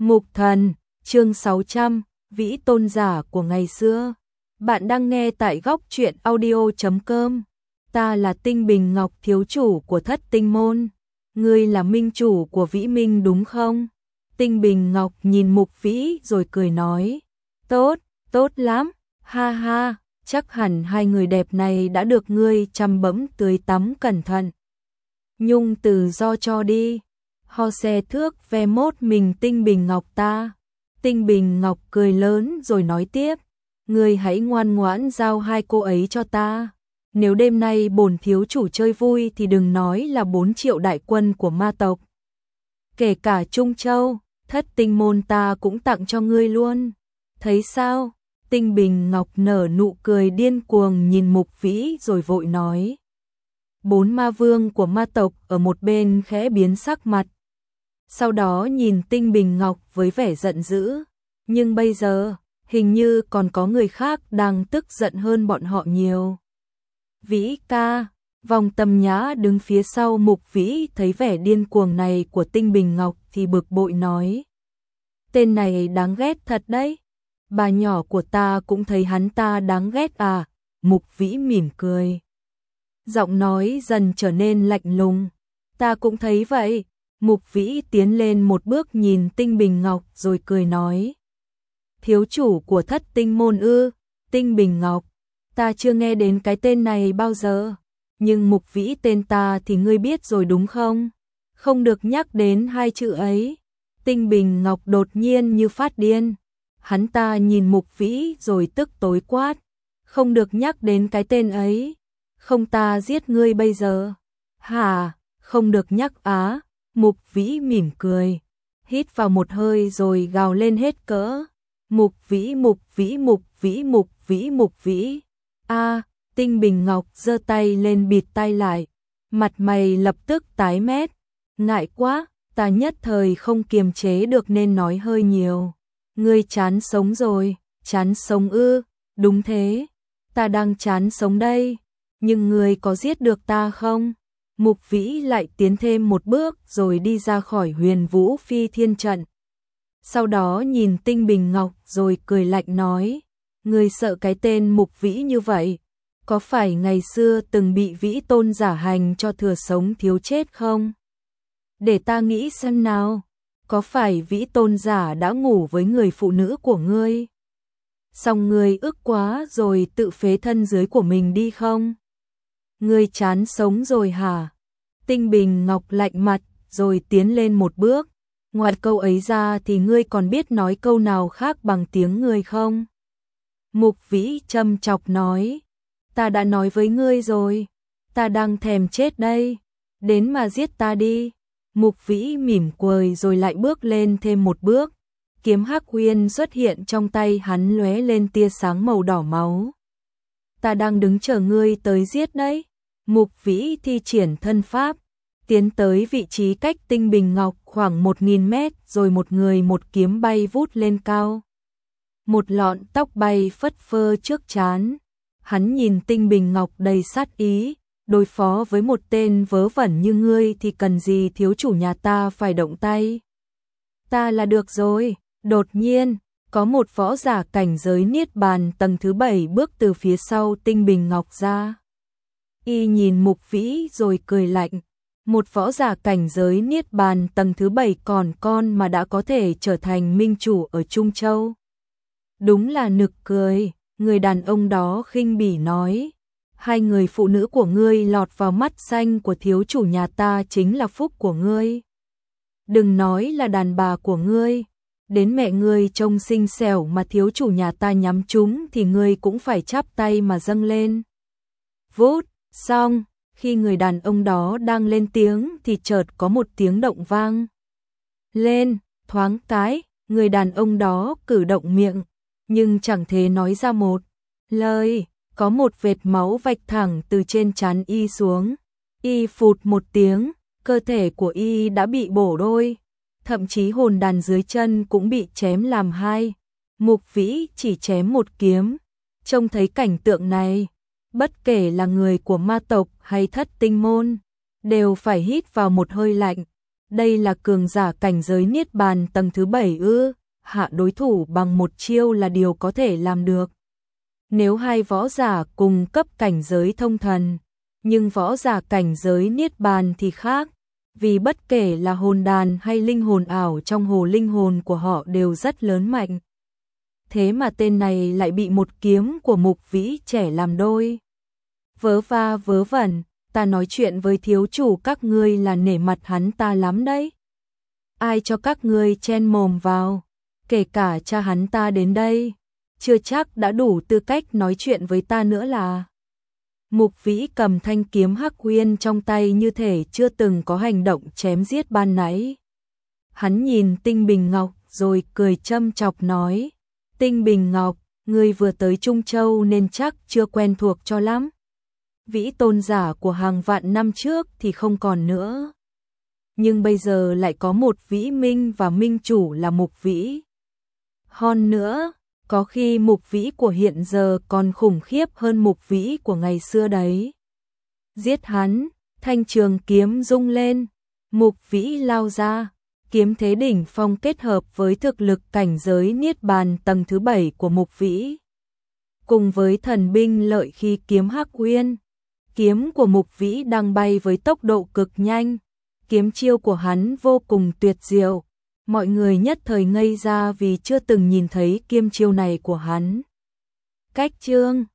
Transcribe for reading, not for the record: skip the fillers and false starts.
Mục Thần, chương 600, Vĩ tôn giả của ngày xưa. Bạn đang nghe tại góc truyện audio.com. Ta là Tinh Bình Ngọc, thiếu chủ của Thất Tinh Môn. Ngươi là minh chủ của Vĩ Minh đúng không? Tinh Bình Ngọc nhìn Mục Vĩ rồi cười nói. Tốt, tốt lắm, ha ha, chắc hẳn hai người đẹp này đã được ngươi chăm bẫm tưới tắm cẩn thận. Nhung từ do cho đi. Ho xe thước ve mốt mình Tinh Bình Ngọc ta. Tinh Bình Ngọc cười lớn rồi nói tiếp. Ngươi hãy ngoan ngoãn giao hai cô ấy cho ta. Nếu đêm nay bổn thiếu chủ chơi vui thì đừng nói là 4 triệu đại quân của ma tộc. Kể cả Trung Châu, Thất Tinh Môn ta cũng tặng cho ngươi luôn. Thấy sao? Tinh Bình Ngọc nở nụ cười điên cuồng nhìn Mục Vĩ rồi vội nói. 4 ma vương của ma tộc ở một bên khẽ biến sắc mặt. Sau đó nhìn Tinh Bình Ngọc với vẻ giận dữ. Nhưng bây giờ, hình như còn có người khác đang tức giận hơn bọn họ nhiều. Vĩ ca, Vòng Tầm Nhã đứng phía sau Mục Vĩ thấy vẻ điên cuồng này của Tinh Bình Ngọc thì bực bội nói. Tên này đáng ghét thật đấy. Bà nhỏ của ta cũng thấy hắn ta đáng ghét à? Mục Vĩ mỉm cười. Giọng nói dần trở nên lạnh lùng. Ta cũng thấy vậy. Mục Vĩ tiến lên một bước nhìn Tinh Bình Ngọc rồi cười nói. Thiếu chủ của Thất Tinh Môn ư? Tinh Bình Ngọc, ta chưa nghe đến cái tên này bao giờ. Nhưng Mục Vĩ tên ta thì ngươi biết rồi đúng không? Không được nhắc đến hai chữ ấy. Tinh Bình Ngọc đột nhiên như phát điên. Hắn ta nhìn Mục Vĩ rồi tức tối quát. Không được nhắc đến cái tên ấy. Không ta giết ngươi bây giờ. Hả? Không được nhắc á? Mục Vĩ mỉm cười. Hít vào một hơi rồi gào lên hết cỡ. Mục Vĩ, Mục Vĩ, Mục Vĩ, Mục Vĩ, Mục Vĩ. A, Tinh Bình Ngọc giơ tay lên bịt tai lại. Mặt mày lập tức tái mét. Ngại quá, ta nhất thời không kiềm chế được nên nói hơi nhiều. Ngươi chán sống rồi, chán sống ư? Đúng thế, ta đang chán sống đây. Nhưng ngươi có giết được ta không? Mục Vĩ lại tiến thêm một bước rồi đi ra khỏi Huyền Vũ Phi Thiên trận. Sau đó nhìn Tinh Bình Ngọc rồi cười lạnh nói. Ngươi sợ cái tên Mục Vĩ như vậy? Có phải ngày xưa từng bị Vĩ tôn giả hành cho thừa sống thiếu chết không? Để ta nghĩ xem nào. Có phải Vĩ tôn giả đã ngủ với người phụ nữ của ngươi? Xong ngươi ức quá rồi tự phế thân dưới của mình đi không? Ngươi chán sống rồi hả? Tinh Bình Ngọc lạnh mặt rồi tiến lên một bước. Ngoài câu ấy ra thì ngươi còn biết nói câu nào khác bằng tiếng người không? Mục Vĩ châm chọc nói. Ta đã nói với ngươi rồi. Ta đang thèm chết đây. Đến mà giết ta đi. Mục Vĩ mỉm cười rồi lại bước lên thêm một bước. Kiếm Hắc Uyên xuất hiện trong tay hắn lóe lên tia sáng màu đỏ máu. Ta đang đứng chờ ngươi tới giết đấy. Mục Vĩ thi triển thân pháp. Tiến tới vị trí cách Tinh Bình Ngọc khoảng 1000 mét rồi một người một kiếm bay vút lên cao. Một lọn tóc bay phất phơ trước trán. Hắn nhìn Tinh Bình Ngọc đầy sát ý. Đối phó với một tên vớ vẩn như ngươi thì cần gì thiếu chủ nhà ta phải động tay. Ta là được rồi. Đột nhiên, có một võ giả cảnh giới Niết Bàn tầng thứ 7 bước từ phía sau Tinh Bình Ngọc ra. Y nhìn Mục Vĩ rồi cười lạnh. Một võ giả cảnh giới Niết Bàn tầng thứ 7 còn con mà đã có thể trở thành minh chủ ở Trung Châu. Đúng là nực cười, người đàn ông đó khinh bỉ nói. Hai người phụ nữ của ngươi lọt vào mắt xanh của thiếu chủ nhà ta chính là phúc của ngươi. Đừng nói là đàn bà của ngươi. Đến mẹ ngươi trông xinh xẻo mà thiếu chủ nhà ta nhắm chúng thì ngươi cũng phải chắp tay mà dâng lên. Vút, xong. Khi người đàn ông đó đang lên tiếng thì chợt có một tiếng động vang lên, thoáng cái, người đàn ông đó cử động miệng, nhưng chẳng thể nói ra một lời, có một vệt máu vạch thẳng từ trên trán y xuống. Y phụt một tiếng, cơ thể của y đã bị bổ đôi, thậm chí hồn đàn dưới chân cũng bị chém làm hai. Mục Vĩ chỉ chém một kiếm. Trông thấy cảnh tượng này, bất kể là người của ma tộc hay Thất Tinh Môn, đều phải hít vào một hơi lạnh. Đây là cường giả cảnh giới Niết Bàn tầng thứ 7 ư? Hạ đối thủ bằng một chiêu là điều có thể làm được. Nếu hai võ giả cùng cấp cảnh giới thông thần, nhưng võ giả cảnh giới Niết Bàn thì khác, vì bất kể là hồn đàn hay linh hồn ảo trong hồ linh hồn của họ đều rất lớn mạnh. Thế mà tên này lại bị một kiếm của Mục Vĩ trẻ làm đôi. Vớ va vớ vẩn, ta nói chuyện với thiếu chủ các ngươi là nể mặt hắn ta lắm đấy. Ai cho các ngươi chen mồm vào, kể cả cha hắn ta đến đây, chưa chắc đã đủ tư cách nói chuyện với ta nữa là. Mục Vĩ cầm thanh kiếm Hắc Uyên trong tay như thể chưa từng có hành động chém giết ban nãy. Hắn nhìn Tinh Bình Ngọc rồi cười châm chọc nói, Tinh Bình Ngọc, ngươi vừa tới Trung Châu nên chắc chưa quen thuộc cho lắm. Vĩ tôn giả của hàng vạn năm trước thì không còn nữa. Nhưng bây giờ lại có một Vĩ Minh và Minh chủ là Mục Vĩ. Hơn nữa, có khi Mục Vĩ của hiện giờ còn khủng khiếp hơn Mục Vĩ của ngày xưa đấy. Giết hắn, thanh trường kiếm rung lên, Mục Vĩ lao ra, kiếm thế đỉnh phong kết hợp với thực lực cảnh giới Niết Bàn tầng thứ 7 của Mục Vĩ. Cùng với thần binh lợi khí kiếm Hắc Uyên, kiếm của Mục Vĩ đang bay với tốc độ cực nhanh, kiếm chiêu của hắn vô cùng tuyệt diệu. Mọi người nhất thời ngây ra vì chưa từng nhìn thấy kiếm chiêu này của hắn. Cách chương